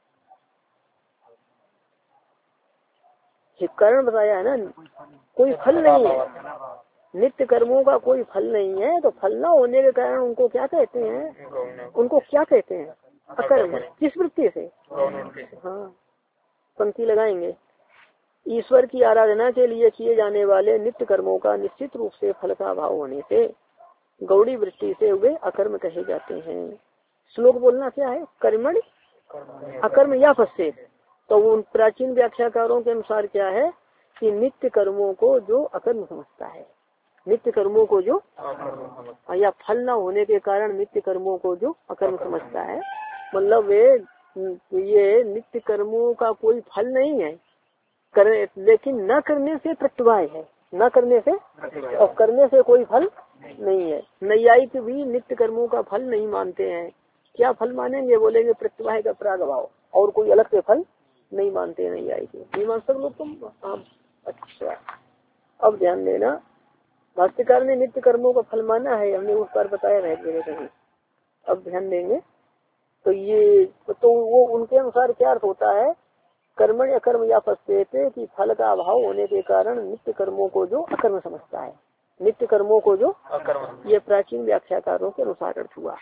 कारण बताया है ना, कोई फल नहीं है। नित्य कर्मों का कोई फल नहीं है, तो फल न होने के कारण उनको क्या कहते हैं? उनको क्या कहते हैं? अकर्म। किस वृत्ति से? हाँ, पंक्ति लगाएंगे। ईश्वर की आराधना के लिए किए जाने वाले नित्य कर्मों का निश्चित रूप से फल का अभाव होने से गौड़ी वृत्ति से वे अकर्म कहे जाते हैं। श्लोक बोलना क्या है? कर्मणि अकर्म या फस्से। तो उन प्राचीन व्याख्याकारों के अनुसार क्या है कि नित्य कर्मों को जो अकर्म समझता है, नित्य कर्मों को जो या फल न होने के कारण नित्य कर्मों को जो अकर्म समझता है, मतलब वे ये नित्य कर्मों का कोई फल नहीं है, कर, लेकिन न करने से प्रत्यवाय है, न करने से और करने से कोई फल नहीं है। नैयायिक भी नित्य कर्मों का फल नहीं मानते हैं। क्या फल मानेंगे? बोलेंगे प्रत्यवाय का प्रागभाव, और कोई अलग से फल नहीं मानते नैयायिक। मीमांसक लोग तुम आप। अच्छा, अब ध्यान देना, भाष्यकार ने नित्य कर्मों का फल माना है, हमने उस बार बताया है कहीं। अब ध्यान देंगे तो ये तो वो उनके अनुसार क्या अर्थ होता है? कर्मण्य अकर्म या पश्चेते कि फल का अभाव होने के कारण नित्य कर्मों को जो अकर्म समझता है, नित्य कर्मों को जो अकर्म, ये प्राचीन व्याख्याकारों के अनुसार अर्थ हुआ।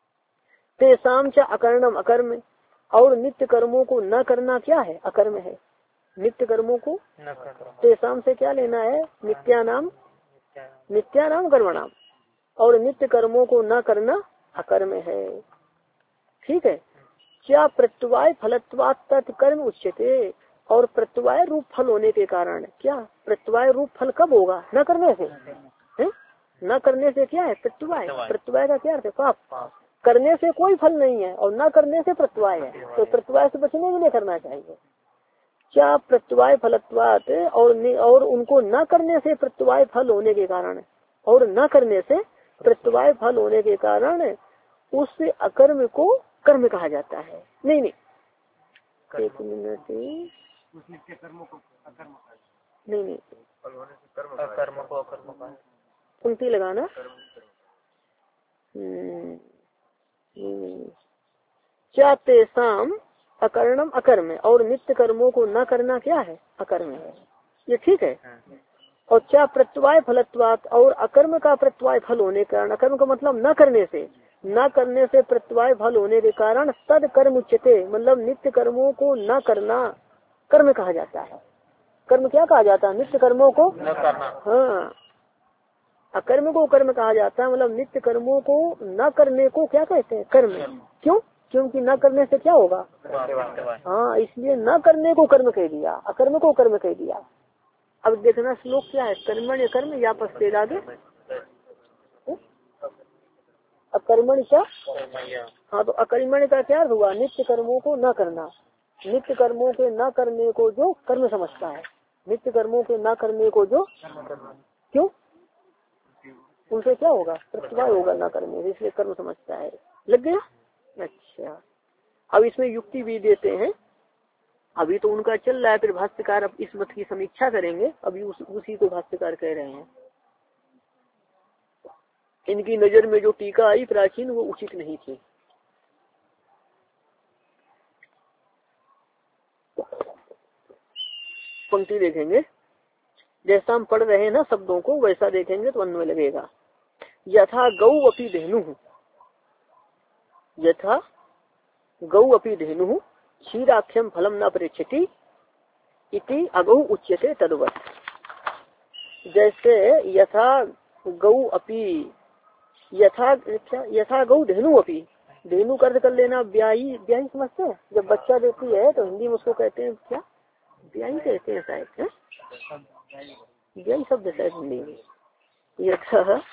तेसाम च अकर्णम अकर्म, और नित्य कर्मों को न करना क्या है? अकर्म है। नित्य कर्मों को तेसाम से क्या लेना है? नित्यानाम, नित्यानाम कर्मणाम, और नित्य कर्मों को न करना अकर्म है। ठीक है। क्या प्रत्यवाय फलत्वात् तत्कर्म उच्यते, और प्रत्यवाय रूप फल होने के कारण, क्या प्रत्यवाय रूप फल कब होगा? न करने से है? न करने से क्या है? प्रत्यवाय। प्रत्यवाय का क्या अर्थ है? पाप। करने से कोई फल नहीं है और न करने से प्रत्यवाय है, तो प्रत्यवाय से बचने के लिए करना चाहिए। क्या प्रत्यवाय फलत्वात्, और और उनको न करने से प्रत्यवाय फल होने के कारण, और न करने से प्रत्यवाय फल होने के कारण उस अकर्म को कर्म कहा जाता है। नहीं नहीं एक मिनट, नहीं नहीं पंक्ति लगाना। क्या तेसाम अकर्णम अकर्म, और नित्य कर्मों को न करना क्या है? अकर्म है। ये ठीक है। और क्या प्रत्यवाय फलत्वात्, और अकर्म का प्रत्यवाय फल होने के कारण, अकर्म का मतलब न करने से, न करने से प्रत्यवाय फल होने के कारण तद कर्म उच्यते, मतलब नित्य कर्मों को न करना कर्म कहा जाता है। कर्म क्या कहा जाता है? नित्य कर्मों को न करना। हाँ, अकर्म को कर्म कहा जाता है, मतलब नित्य कर्मों को न करने को क्या कहते हैं? कर्म। क्यों? क्योंकि न करने से क्या होगा? हाँ, इसलिए न करने को कर्म कह दिया, अकर्म को कर्म कह दिया। अब देखना श्लोक क्या है? कर्मण्य कर्म या पश्चेद आगे अकर्मण्य क्या? हाँ, तो अकर्मण्य का क्या हुआ? नित्य कर्मों को न करना। नित्य कर्मों के न करने को जो कर्म समझता है, नित्य कर्मों के न करने को जो, क्यों? उनसे क्या होगा? प्रत्यवाय होगा न करने, इसलिए कर्म समझता है। लग गया? अच्छा, अब इसमें युक्ति भी देते हैं। अभी तो उनका चल रहा है, फिर भाष्यकार अब इस मत की समीक्षा करेंगे। अभी उस, उसी को भाष्यकार कह रहे हैं। इनकी नजर में जो टीका आई प्राचीन, वो उचित नहीं थी। पंक्ति देखेंगे, जैसा हम पढ़ रहे हैं ना शब्दों को, वैसा देखेंगे तो अन्वय लगेगा। यथा गौ अपि धेनु, यथा गौ अपि धेनु क्षीराख्यम फलम न परीक्षति इति अगौ उच्यते तद्वत्। जैसे यथा गौ अपि, यथा यथा गौ धेनु अपि, धेनु का अर्थ कर लेना ब्याही। ब्याही समझते हैं? जब बच्चा देती है तो हिंदी में उसको कहते हैं क्या? ब्याही कहते हैं शायद, ब्याही शब्द शायद हिंदी में। यथा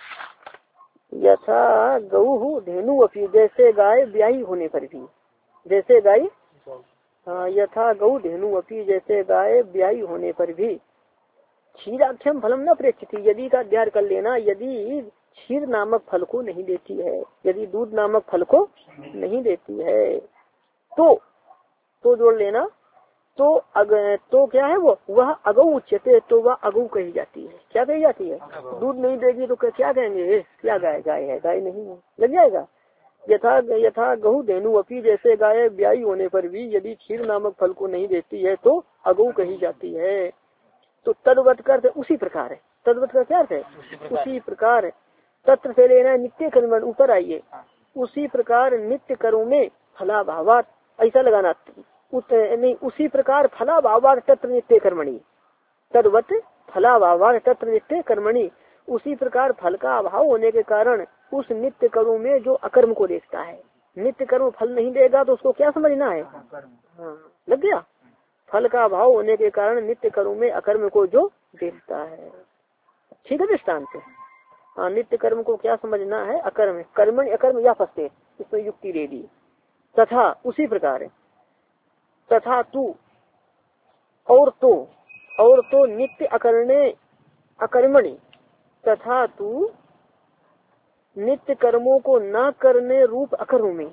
यथा गौ धेनु अपि, जैसे गाय ब्याही होने पर भी, जैसे गाय, हाँ, यथा गौ धेनु अपि, जैसे गाय ब्याही होने पर भी क्षीराख्यम फलम न प्रेक्षति, यदि का अध्ययन कर लेना, यदि क्षीर नामक फल को नहीं देती है, यदि दूध नामक फल को नहीं देती है, तो तो जोड़ लेना तो अग तो क्या है वो वह अगौ उच्चते, तो वह अगौ कही जाती है। क्या कही जाती है? दूध नहीं देगी तो क्या कहेंगे? क्या गाय? गाय है, गाय नहीं है, लग जाएगा। यथा यथा गहु धेनु अपी, जैसे गाय ब्याई होने पर भी यदि क्षीर नामक फल को नहीं देती है तो अगौ कही जाती है। तो तद्वत कर उसी प्रकार है। तद्वत का क्या है? उसी प्रकार। तत्र से लेना नित्य कर्म, ऊपर आइए। उसी प्रकार नित्य कर्म में फलाभावात, ऐसा लगाना नहीं, उसी प्रकार फलाभावात तत्र नित्य कर्मणि। तद्वत फलाभावात तत्र नित्य कर्मणि, उसी प्रकार फल का अभाव होने के कारण उस नित्य कर्म में जो अकर्म को देखता है। नित्य कर्म फल नहीं देगा तो उसको क्या समझना है? हाँ, लग गया। फल का अभाव होने के कारण नित्य कर्म में अकर्म को जो देखता है। ठीक है दृष्टांत। हाँ, नित्य कर्म को क्या समझना है? अकर्म। कर्मण अकर्म या फंसते, इसमें युक्ति दे दी। तथा उसी प्रकार, तथा तू, और तो, और तो नित्य अकरणे अकर्मणि, तथा तू नित्य कर्मों को न करने रूप अकर्म में,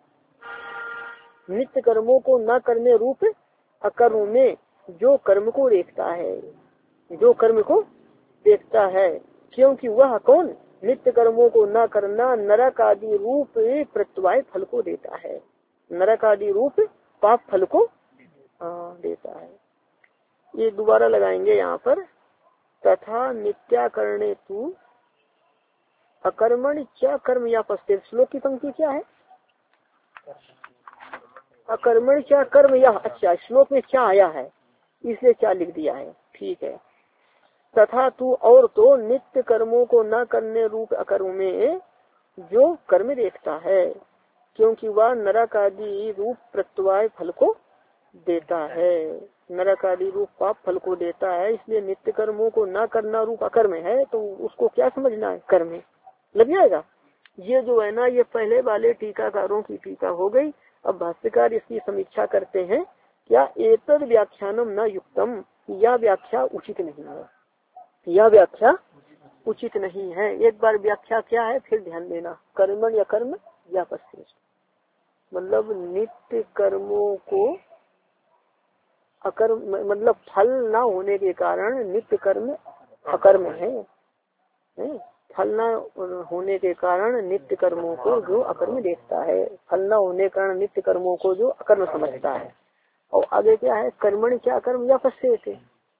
नित्य कर्मों को न करने रूप अकर्म में जो कर्म को देखता है, जो कर्म को देखता है, क्योंकि वह कौन? नित्य कर्मों को न करना नरक आदि रूप प्रत्यवाय फल को देता है। नरक आदि रूप पाप फल को आ, देता है। ये दोबारा लगाएंगे यहाँ पर। तथा नित्याकरणे तू अकर्मण क्या कर्म या पश्चिम। श्लोक की पंक्ति क्या है? अकर्मण क्या कर्म या, अच्छा श्लोक में क्या आया है इसलिए क्या लिख दिया है, ठीक है। तथा तू, और तो नित्य कर्मों को न करने रूप अकर्म में जो कर्म देखता है, क्योंकि वह नरक आदि रूप प्रत्यवाय फल को देता है। नरक आदि रूप पाप फल को देता है, इसलिए नित्य कर्मों को न करना रूप अकर्म है, तो उसको क्या समझना है? कर्म है, लग जाएगा। ये जो है ना, ये पहले वाले टीकाकारों की टीका हो गई। अब भाष्यकार इसकी समीक्षा करते हैं। क्या एतद व्याख्यानम न युक्तम, यह व्याख्या उचित नहीं है, यह व्याख्या उचित नहीं है। एक बार व्याख्या क्या है फिर ध्यान देना। कर्मण या कर्म या पश्चिम, मतलब नित्य कर्मों को अकर्म, मतलब फल ना होने के कारण नित्य कर्म अकर्म है, है? फल न होने के कारण नित्य कर्मों को जो अकर्म देखता है, फल न होने के कारण नित्य कर्मों को जो अकर्म समझता है। और आगे क्या है? कर्मण क्या कर्म या पश्चिम,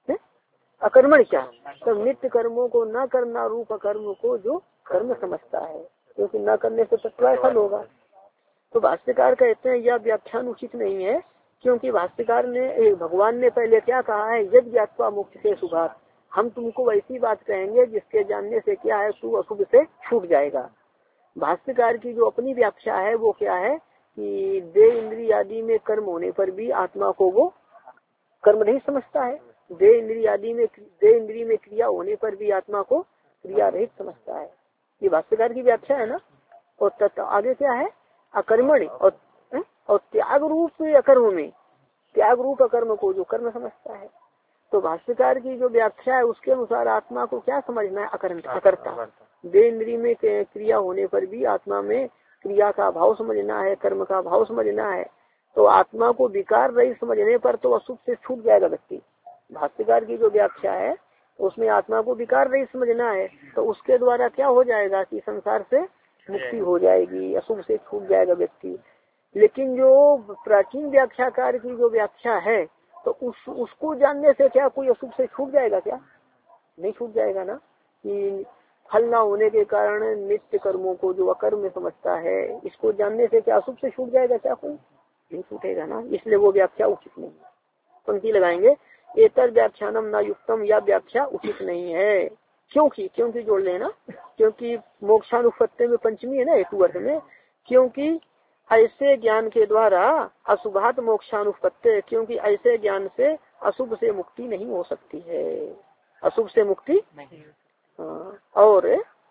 अकर्मण क्या, तो नित्य कर्मों को न करना रूप अकर्म को जो कर्म समझता है, क्योंकि न करने से तत्काल फल होगा। तो भाष्यकार कहते हैं यह व्याख्यान उचित नहीं है, क्योंकि भाष्यकार ने, भगवान ने पहले क्या कहा है? यद ज्ञात्वा मोक्ष से शुभात, हम तुमको ऐसी बात कहेंगे जिसके जानने से क्या है? शुभ अशुभ से छूट जाएगा। भाष्यकार की जो अपनी व्याख्या है वो क्या है कि देह इंद्रिय आदि में कर्म होने पर भी आत्मा को वो कर्म नहीं समझता है। देह इंद्रिय आदि में देह इंद्रिय में क्रिया होने पर भी आत्मा को क्रिया रहित समझता है। ये भाष्यकार की व्याख्या है ना। और तत् आगे क्या है? अकर्मण और, और त्याग रूप अकर्म में, त्याग रूप अकर्म को जो कर्म समझता है। तो भाष्यकार की जो व्याख्या है उसके अनुसार आत्मा को क्या समझना है? अकर्ता, अकर्ता। देह इंद्रिय में क्रिया होने पर भी आत्मा में क्रिया का भाव समझना है, कर्म का भाव समझना है। तो आत्मा को विकार रहित समझने पर तो अशुभ से छूट जाएगा व्यक्ति। भाष्यकार की जो व्याख्या है उसमें आत्मा को विकार रहित समझना है, तो उसके द्वारा क्या हो जाएगा कि संसार से मुक्ति हो जाएगी, अशुभ से छूट जाएगा व्यक्ति। लेकिन जो प्राचीन व्याख्याकार की जो व्याख्या है तो उस उसको जानने से क्या कोई अशुभ से छूट जाएगा? क्या नहीं छूट जाएगा ना। कि फल ना होने के कारण नित्य कर्मों को जो अकर्म समझता है, इसको जानने से क्या अशुभ से छूट जाएगा? क्या कोई नहीं छूटेगा ना। इसलिए वो व्याख्या उचित नहीं है। पंक्ति लगाएंगे एतर व्याख्यानम न युक्तम, या व्याख्या उचित नहीं है। क्योंकि क्योंकि जोड़ लेना, क्योंकि मोक्षानुपत्ति में पंचमी है ना हेतु अर्थ में। क्योंकि ऐसे ज्ञान के द्वारा अशुभात मोक्षानुपत्ति, क्योंकि ऐसे ज्ञान से अशुभ से मुक्ति नहीं हो सकती है, अशुभ से मुक्ति नहीं। हाँ, और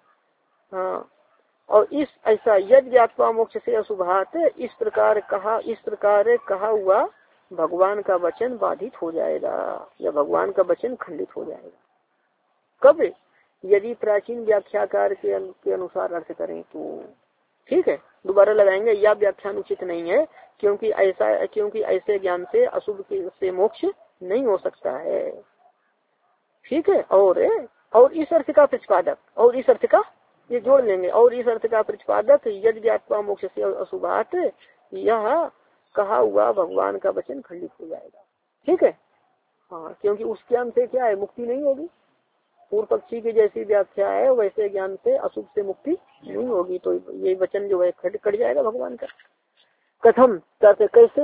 हाँ, और इस ऐसा यद ज्ञात्वा मोक्ष से अशुभात, इस प्रकार कहा इस प्रकार कहा हुआ भगवान का वचन बाधित हो जाएगा, या भगवान का वचन खंडित हो जाएगा। कब? यदि प्राचीन व्याख्याकार के, अनु, के अनुसार अर्थ करें तो। ठीक है, दोबारा लगाएंगे। यह व्याख्यान उचित नहीं है क्योंकि ऐसा क्योंकि ऐसे ज्ञान से अशुभ के से मोक्ष नहीं हो सकता है। ठीक है। और और इस अर्थ का प्रतिपादक, और इस अर्थ का ये जोड़ लेंगे, और इस अर्थ का प्रतिपादक यद ज्ञात्वा मोक्ष से अशुभात, यह कहा हुआ भगवान का वचन खंडित हो जाएगा। ठीक है। हाँ, क्योंकि उस ज्ञान से क्या है, मुक्ति नहीं होगी। पूर्व पक्षी की जैसी व्याख्या है वैसे ज्ञान से अशुभ से मुक्ति नहीं होगी, तो ये वचन जो है खट कट जाएगा भगवान का। कथम कहते कैसे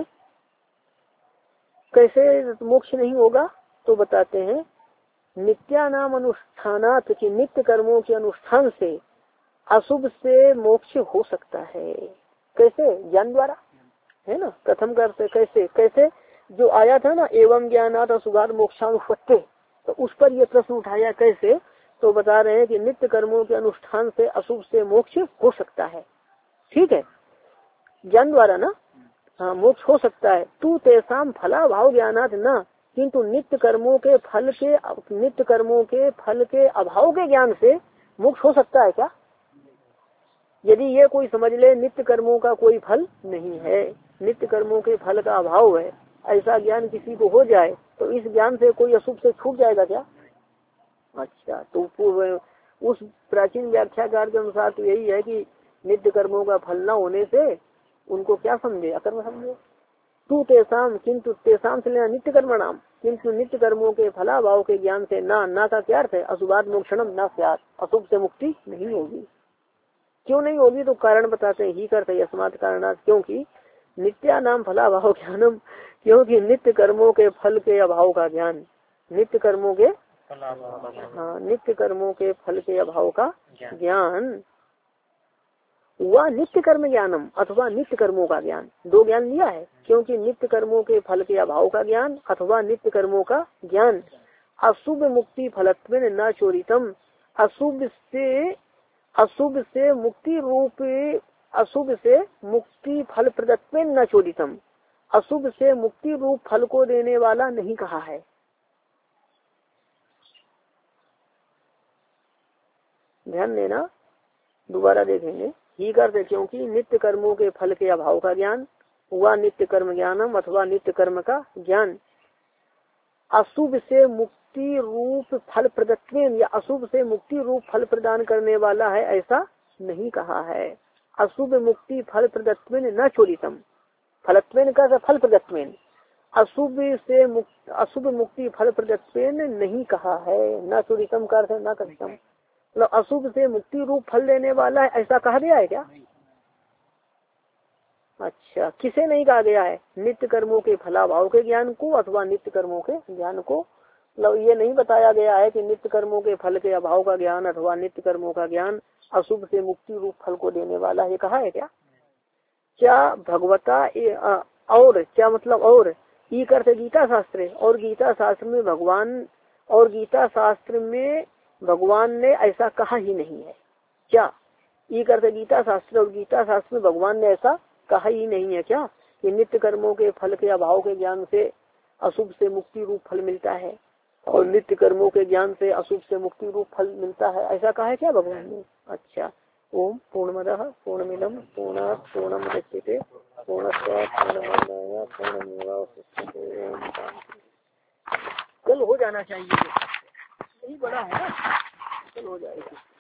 कैसे मोक्ष नहीं होगा, तो बताते हैं नित्या नाम अनुष्ठानात की नित्य कर्मों के अनुष्ठान से अशुभ से मोक्ष हो सकता है। कैसे? ज्ञान द्वारा, है ना। कथम करते कैसे कैसे जो आया था ना, एवं ज्ञानात अशुभात मोक्षानुपत्ति, तो उस पर ये प्रश्न उठाया कैसे, तो बता रहे हैं कि नित्य कर्मों के अनुष्ठान से अशुभ से मोक्ष हो सकता है। ठीक है, ज्ञान द्वारा ना, हाँ मोक्ष हो सकता है। तू तेसाम फला भाव ज्ञानात न, किंतु नित्य कर्मों के फल के नित्य कर्मों के फल के अभाव के ज्ञान से मोक्ष हो सकता है क्या? यदि ये कोई समझ ले नित्य कर्मों का कोई फल नहीं है, नित्य कर्मों के फल का अभाव है, ऐसा ज्ञान किसी को हो जाए तो इस ज्ञान से कोई अशुभ से छूट जाएगा क्या? अच्छा, तो उस प्राचीन व्याख्याकार के अनुसार तो यही है कि नित्य कर्मों का फल न होने से उनको क्या समझे, अकर्म समझे। तू तेसाम किंतु तेसाम से लेना नित्य कर्म नाम, किंतु नित्य कर्मों के फलाभाव के ज्ञान से ना ना का क्या अर्थ है, अशुभात मोक्षणम ना स्यात्, अशुभ से मुक्ति नहीं होगी। क्यों नहीं होगी, तो कारण बताते हैं ही करते अस्मात् कारणात्, क्योंकि नित्या नाम फलाभाव ज्ञानम, क्योंकि नित्य कर्मों के फल के अभाव का ज्ञान, नित्य कर्मों के हाँ नित्य कर्मों के फल के अभाव का ज्ञान, वह नित्य कर्म ज्ञानम अथवा नित्य कर्मों का ज्ञान, दो ज्ञान लिया है। क्योंकि नित्य कर्मों के फल के अभाव का ज्ञान अथवा नित्य कर्मों का ज्ञान अशुभ मुक्ति फलत्वेन न चोरितम, अशुभ से अशुभ से मुक्ति रूप अशुभ से मुक्ति फल प्रदत्वेन न चोरितम, अशुभ से मुक्ति रूप फल को देने वाला नहीं कहा है। ध्यान देना, दोबारा देखेंगे। ही करते क्योंकि नित्य कर्मों के फल के अभाव का ज्ञान, हुआ नित्य कर्म ज्ञानम अथवा नित्य कर्म का ज्ञान अशुभ से मुक्ति रूप फल प्रदत्वेन, या अशुभ से मुक्ति रूप फल प्रदान करने वाला है ऐसा नहीं कहा है। अशुभ मुक्ति फल प्रदत्वेन न चोरितम, फलत्वेन का फल प्रदत्वेन, अशुभ से मुक्त अशुभ मुक्ति फल प्रदत्वेन नहीं कहा है। न चोरितम का अर्थ न कथितम, मतलब अशुभ से मुक्ति रूप फल देने वाला है ऐसा कहा गया है क्या? अच्छा, किसे नहीं कहा गया है? नित्य कर्मों के फलाभाव के ज्ञान को अथवा नित्य कर्मों के ज्ञान को। मतलब ये नहीं बताया गया है कि नित्य कर्मों के फल के अभाव का ज्ञान अथवा नित्य कर्मों का ज्ञान अशुभ से मुक्ति रूप फल को देने वाला, ये कहा है क्या? क्या भगवता और क्या मतलब और ई करते गीता शास्त्र, और गीता शास्त्र में भगवान और गीता शास्त्र में भगवान ने ऐसा कहा ही नहीं है क्या? ये करते गीता शास्त्र और गीता शास्त्र में भगवान ने ऐसा कहा ही नहीं है क्या कि नित्य कर्मों के फल के अभाव के ज्ञान से अशुभ से मुक्ति रूप फल मिलता है और नित्य कर्मों के ज्ञान से अशुभ से मुक्ति रूप फल मिलता है, ऐसा कहा है क्या भगवान ने? अच्छा, ओम पूर्णमदः पूर्णमिदं पूर्णात् पूर्णमुदच्यते पूर्णस्य पूर्णमादाय पूर्णमेवावशिष्यते। कल हो जाना चाहिए, यही बड़ा है ना, कल हो जाएगा।